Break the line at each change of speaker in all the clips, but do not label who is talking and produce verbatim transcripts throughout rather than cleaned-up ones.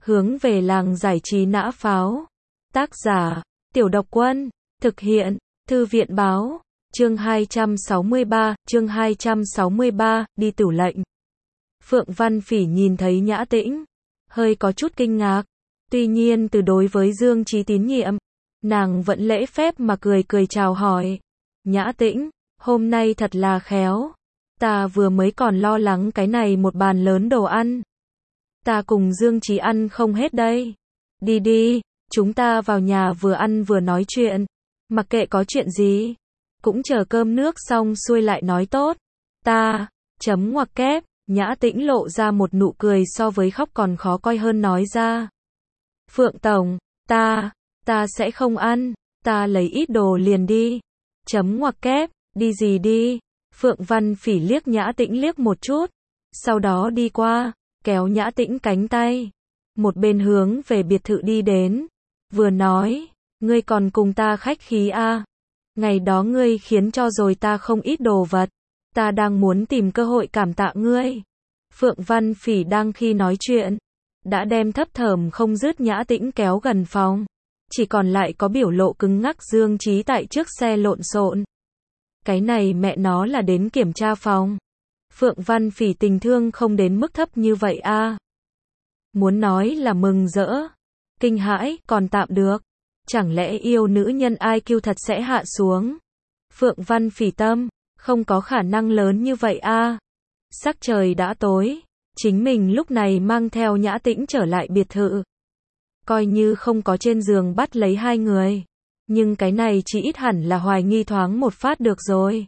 hướng về làng giải trí nã pháo. Tác giả, Tiểu Độc Quân, thực hiện, Thư viện báo, chương hai trăm sáu mươi ba, chương hai trăm sáu mươi ba, đi tửu lệnh. Phượng Văn Phỉ nhìn thấy Nhã Tĩnh, hơi có chút kinh ngạc, tuy nhiên từ đối với Dương Chí tín nhiệm, nàng vẫn lễ phép mà cười cười chào hỏi. Nhã Tĩnh, hôm nay thật là khéo, ta vừa mới còn lo lắng cái này một bàn lớn đồ ăn. Ta cùng Dương Chí ăn không hết đây. Đi đi, chúng ta vào nhà vừa ăn vừa nói chuyện, mặc kệ có chuyện gì, cũng chờ cơm nước xong xuôi lại nói tốt. Ta, chấm ngoặc kép, Nhã Tĩnh lộ ra một nụ cười so với khóc còn khó coi hơn nói ra. Phượng Tổng, ta, ta sẽ không ăn, ta lấy ít đồ liền đi. Chấm ngoặc kép, đi gì đi. Phượng Văn Phỉ liếc Nhã Tĩnh liếc một chút, sau đó đi qua, kéo Nhã Tĩnh cánh tay, một bên hướng về biệt thự đi đến, vừa nói, ngươi còn cùng ta khách khí a? Ngày đó ngươi khiến cho rồi ta không ít đồ vật, ta đang muốn tìm cơ hội cảm tạ ngươi. Phượng Văn Phỉ đang khi nói chuyện, đã đem thấp thởm không dứt Nhã Tĩnh kéo gần phòng, chỉ còn lại có biểu lộ cứng ngắc Dương Chí tại trước xe lộn xộn. Cái này mẹ nó là đến kiểm tra phòng. Phượng Văn Phỉ tình thương không đến mức thấp như vậy a. Muốn nói là mừng rỡ, kinh hãi, còn tạm được. Chẳng lẽ yêu nữ nhân i kiu thật sẽ hạ xuống? Phượng Văn Phỉ tâm, không có khả năng lớn như vậy a. Sắc trời đã tối, chính mình lúc này mang theo Nhã Tĩnh trở lại biệt thự. Coi như không có trên giường bắt lấy hai người, nhưng cái này chỉ ít hẳn là hoài nghi thoáng một phát được rồi.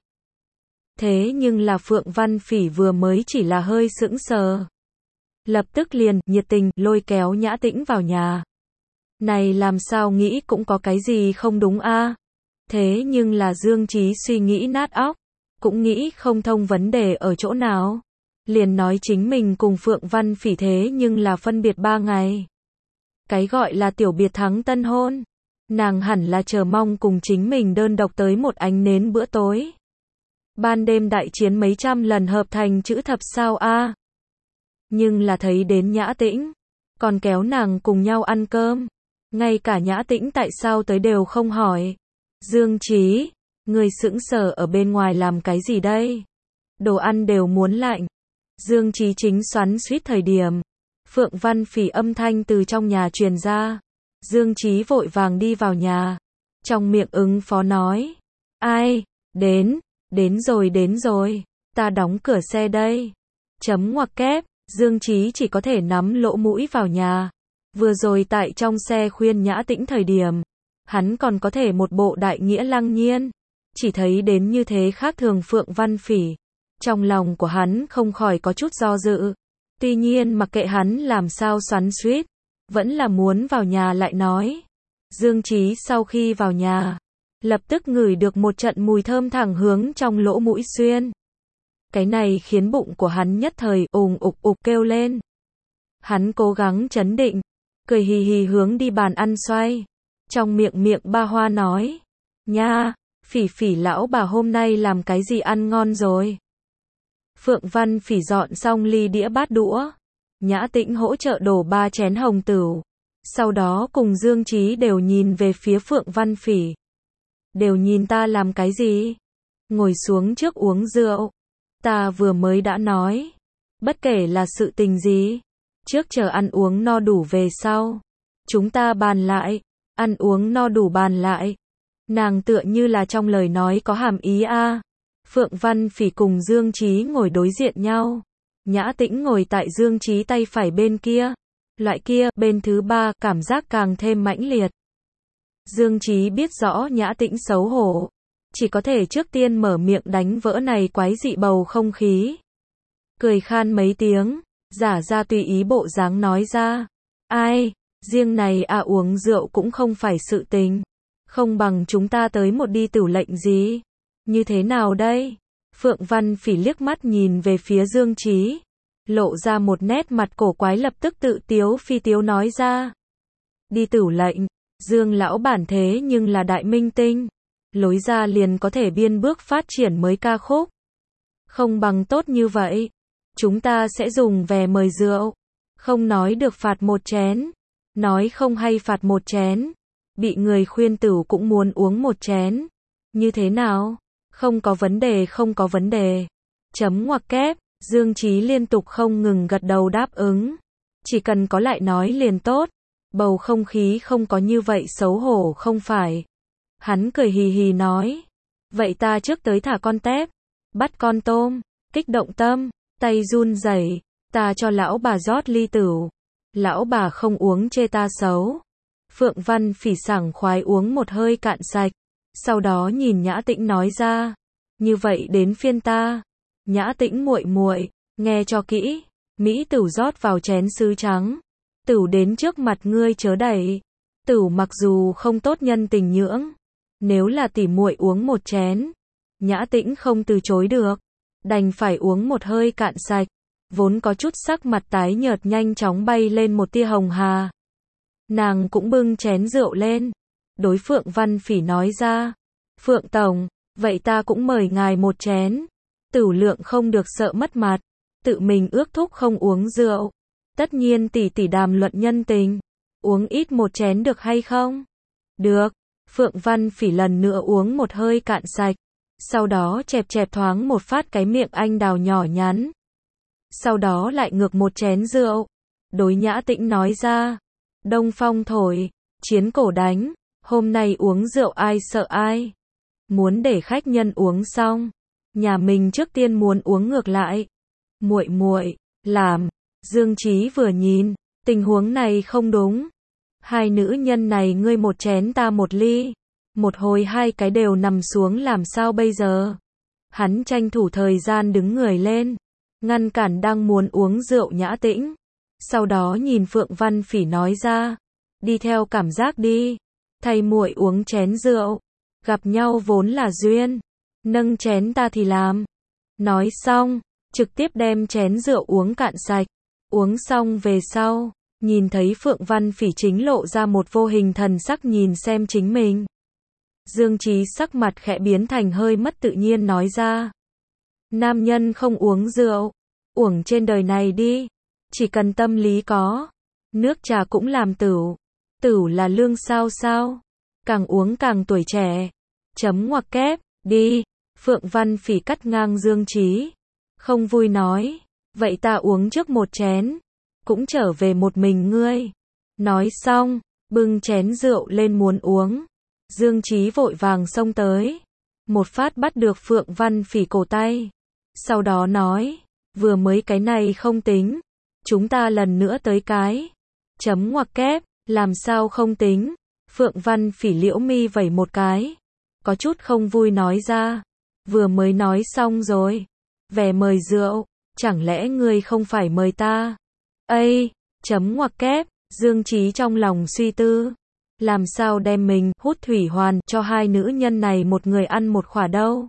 Thế nhưng là Phượng Văn Phỉ vừa mới chỉ là hơi sững sờ, lập tức liền nhiệt tình lôi kéo Nhã Tĩnh vào nhà. Này làm sao nghĩ cũng có cái gì không đúng a. Thế nhưng là Dương Chí suy nghĩ nát óc, cũng nghĩ không thông vấn đề ở chỗ nào. Liền nói chính mình cùng Phượng Văn Phỉ thế nhưng là phân biệt ba ngày. Cái gọi là tiểu biệt thắng tân hôn, nàng hẳn là chờ mong cùng chính mình đơn độc tới một ánh nến bữa tối. Ban đêm đại chiến mấy trăm lần hợp thành chữ thập sao a. Nhưng là thấy đến Nhã Tĩnh, còn kéo nàng cùng nhau ăn cơm, ngay cả Nhã Tĩnh tại sao tới đều không hỏi. Dương Chí, người sững sờ ở bên ngoài làm cái gì đây? Đồ ăn đều muốn lạnh. Dương Chí chính xoắn xuýt thời điểm, Phượng Văn Phỉ âm thanh từ trong nhà truyền ra. Dương Chí vội vàng đi vào nhà, trong miệng ứng phó nói, ai, đến, đến rồi đến rồi, ta đóng cửa xe đây. Chấm ngoặc kép, Dương Chí chỉ có thể nắm lỗ mũi vào nhà. Vừa rồi tại trong xe khuyên Nhã Tĩnh thời điểm, hắn còn có thể một bộ đại nghĩa lăng nhiên, chỉ thấy đến như thế khác thường Phượng Văn Phỉ, trong lòng của hắn không khỏi có chút do dự. Tuy nhiên mặc kệ hắn làm sao xoắn xuýt, vẫn là muốn vào nhà lại nói. Dương Chí sau khi vào nhà, lập tức ngửi được một trận mùi thơm thẳng hướng trong lỗ mũi xuyên. Cái này khiến bụng của hắn nhất thời ùng ục ục kêu lên. Hắn cố gắng trấn định, cười hì hì hướng đi bàn ăn xoay, trong miệng miệng ba hoa nói, nha, Phỉ Phỉ lão bà hôm nay làm cái gì ăn ngon rồi. Phượng Văn Phỉ dọn xong ly đĩa bát đũa, Nhã Tĩnh hỗ trợ đổ ba chén hồng tửu, sau đó cùng Dương Chí đều nhìn về phía Phượng Văn Phỉ. Đều nhìn ta làm cái gì? Ngồi xuống trước uống rượu. Ta vừa mới đã nói, bất kể là sự tình gì, trước chờ ăn uống no đủ về sau, chúng ta bàn lại, ăn uống no đủ bàn lại. Nàng tựa như là trong lời nói có hàm ý a. Phượng Văn Phỉ cùng Dương Chí ngồi đối diện nhau, Nhã Tĩnh ngồi tại Dương Chí tay phải bên kia, loại kia bên thứ ba cảm giác càng thêm mãnh liệt. Dương Chí biết rõ Nhã Tĩnh xấu hổ, chỉ có thể trước tiên mở miệng đánh vỡ này quái dị bầu không khí. Cười khan mấy tiếng, giả ra tùy ý bộ dáng nói ra, ai, riêng này à uống rượu cũng không phải sự tình, không bằng chúng ta tới một đi tửu lệnh gì. Như thế nào đây? Phượng Văn Phỉ liếc mắt nhìn về phía Dương Chí, lộ ra một nét mặt cổ quái lập tức tự tiếu phi tiếu nói ra. Đi tửu lệnh, Dương lão bản thế nhưng là đại minh tinh, lối ra liền có thể biên bước phát triển mới ca khúc. Không bằng tốt như vậy, chúng ta sẽ dùng vé mời rượu, Không nói được phạt một chén. Nói không hay phạt một chén. Bị người khuyên Tửu cũng muốn uống một chén. Như thế nào? Không có vấn đề, không có vấn đề. Chấm ngoặc kép, Dương Chí liên tục không ngừng gật đầu đáp ứng. Chỉ cần có lại nói liền tốt. Bầu không khí không có như vậy xấu hổ không phải. Hắn cười hì hì nói. Vậy ta trước tới thả con tép. Bắt con tôm. Kích động tâm. Tay run rẩy. Ta cho lão bà rót ly Tửu. Lão bà không uống chê ta xấu. Phượng Văn Phỉ sảng khoái uống một hơi cạn sạch. Sau đó nhìn Nhã Tĩnh nói ra. Như vậy đến phiên ta. Nhã Tĩnh muội muội, nghe cho kỹ. Mỹ Tửu rót vào chén sứ trắng. Tửu đến trước mặt ngươi chớ đẩy. Tửu mặc dù không tốt nhân tình nhưỡng. Nếu là tỉ muội uống một chén. Nhã Tĩnh không từ chối được. Đành phải uống một hơi cạn sạch. Vốn có chút sắc mặt tái nhợt nhanh chóng bay lên một tia hồng hà. Nàng cũng bưng chén rượu lên. Đối Phượng Văn Phỉ nói ra. Phượng Tổng, vậy ta cũng mời ngài một chén. Tửu lượng không được sợ mất mặt. Tự mình ước thúc không uống rượu. Tất nhiên tỷ tỷ đàm luận nhân tình. Uống ít một chén được hay không? Được. Phượng Văn Phỉ lần nữa uống một hơi cạn sạch. Sau đó chẹp chẹp thoáng một phát cái miệng anh đào nhỏ nhắn. Sau đó lại ngược một chén rượu. Đối Nhã Tĩnh nói ra. Đông phong thổi, chiến cổ đánh. Hôm nay uống rượu ai sợ ai. Muốn để khách nhân uống xong. Nhà mình trước tiên muốn uống ngược lại. Muội muội, làm. Dương Chí vừa nhìn, tình huống này không đúng. Hai nữ nhân này ngươi một chén ta một ly. Một hồi hai cái đều nằm xuống làm sao bây giờ? Hắn tranh thủ thời gian đứng người lên. Ngăn cản đang muốn uống rượu Nhã Tĩnh. Sau đó nhìn Phượng Văn Phỉ nói ra. Đi theo cảm giác đi. Thay muội uống chén rượu. Gặp nhau vốn là duyên. Nâng chén ta thì làm. Nói xong, trực tiếp đem chén rượu uống cạn sạch. Uống xong về sau, nhìn thấy Phượng Văn Phỉ chính lộ ra một vô hình thần sắc nhìn xem chính mình. Dương Chí sắc mặt khẽ biến thành hơi mất tự nhiên nói ra. Nam nhân không uống rượu, uổng trên đời này đi. Chỉ cần tâm lý có, nước trà cũng làm tửu. Tửu là lương sao sao. Càng uống càng tuổi trẻ. Chấm ngoặc kép, đi. Phượng Văn Phỉ cắt ngang Dương Chí. Không vui nói. Vậy ta uống trước một chén. Cũng trở về một mình ngươi. Nói xong, bưng chén rượu lên muốn uống. Dương Chí vội vàng xông tới. Một phát bắt được Phượng Văn Phỉ cổ tay. Sau đó nói. Vừa mới cái này không tính. Chúng ta lần nữa tới cái. Chấm ngoặc kép, làm sao không tính. Phượng Văn Phỉ liễu mi vẩy một cái. Có chút không vui nói ra. Vừa mới nói xong rồi. Vẻ mời rượu. Chẳng lẽ ngươi không phải mời ta? Ây, chấm ngoặc kép, Dương Chí trong lòng suy tư. Làm sao đem mình hút thủy hoàn cho hai nữ nhân này một người ăn một khỏa đâu?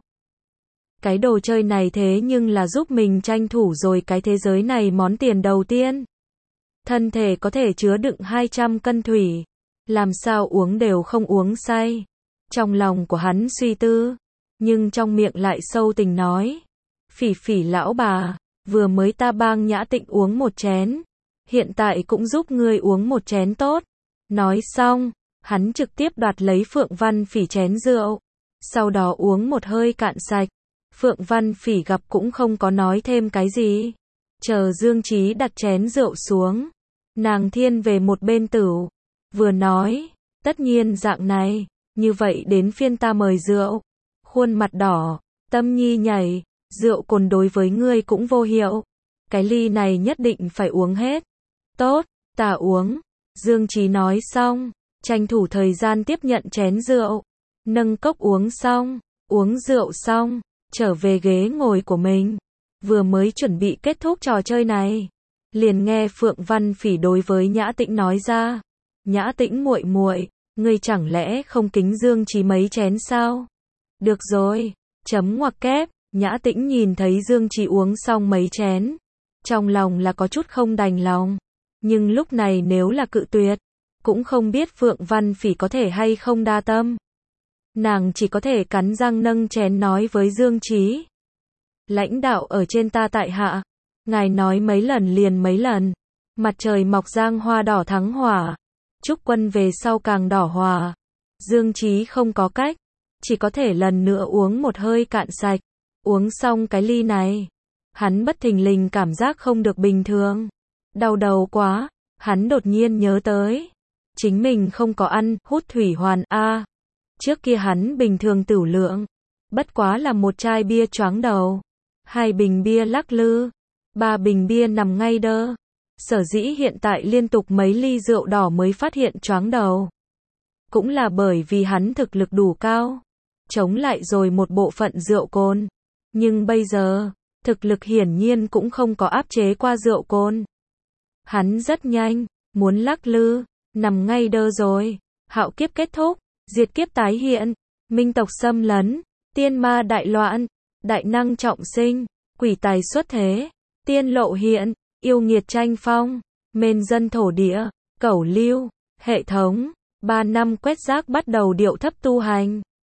Cái đồ chơi này thế nhưng là giúp mình tranh thủ rồi cái thế giới này món tiền đầu tiên. Thân thể có thể chứa đựng hai trăm cân thủy. Làm sao uống đều không uống say. Trong lòng của hắn suy tư. Nhưng trong miệng lại sâu tình nói. Phỉ Phỉ lão bà. Vừa mới ta bang Nhã Tĩnh uống một chén. Hiện tại cũng giúp ngươi uống một chén tốt. Nói xong, hắn trực tiếp đoạt lấy Phượng Văn Phỉ chén rượu. Sau đó uống một hơi cạn sạch. Phượng Văn Phỉ gặp cũng không có nói thêm cái gì. Chờ Dương Chí đặt chén rượu xuống. Nàng thiên về một bên tửu. Vừa nói, tất nhiên dạng này, như vậy đến phiên ta mời rượu. Khuôn mặt đỏ, tâm nhi nhảy. Rượu cồn đối với ngươi cũng vô hiệu. Cái ly này nhất định phải uống hết. Tốt, ta uống. Dương Chí nói xong, tranh thủ thời gian tiếp nhận chén rượu. Nâng cốc uống xong, uống rượu xong, trở về ghế ngồi của mình. Vừa mới chuẩn bị kết thúc trò chơi này. Liền nghe Phượng Văn Phỉ đối với Nhã Tĩnh nói ra. Nhã Tĩnh muội muội, ngươi chẳng lẽ không kính Dương Chí mấy chén sao? Được rồi, chấm ngoặc kép. Nhã Tĩnh nhìn thấy Dương Chí uống xong mấy chén. Trong lòng là có chút không đành lòng. Nhưng lúc này nếu là cự tuyệt. Cũng không biết Phượng Văn Phỉ có thể hay không đa tâm. Nàng chỉ có thể cắn răng nâng chén nói với Dương Chí. Lãnh đạo ở trên ta tại hạ. Ngài nói mấy lần liền mấy lần. Mặt trời mọc giang hoa đỏ thắng hỏa. Trúc Quân về sau càng đỏ hòa. Dương Chí không có cách, chỉ có thể lần nữa uống một hơi cạn sạch. Uống xong cái ly này, hắn bất thình lình cảm giác không được bình thường. Đau đầu quá, hắn đột nhiên nhớ tới. Chính mình không có ăn, hút thủy hoàn A. Trước kia hắn bình thường tửu lượng. Bất quá là một chai bia choáng đầu. Hai bình bia lắc lư. Ba bình bia nằm ngay đơ. Sở dĩ hiện tại liên tục mấy ly rượu đỏ mới phát hiện choáng đầu. Cũng là bởi vì hắn thực lực đủ cao. Chống lại rồi một bộ phận rượu cồn. Nhưng bây giờ, thực lực hiển nhiên cũng không có áp chế qua rượu cồn. Hắn rất nhanh, muốn lắc lư, nằm ngay đơ rồi. Hạo kiếp kết thúc, diệt kiếp tái hiện, minh tộc xâm lấn, tiên ma đại loạn, đại năng trọng sinh, quỷ tài xuất thế, tiên lộ hiện, yêu nghiệt tranh phong, mền dân thổ địa, cẩu lưu, hệ thống, ba năm quét rác bắt đầu điệu thấp tu hành.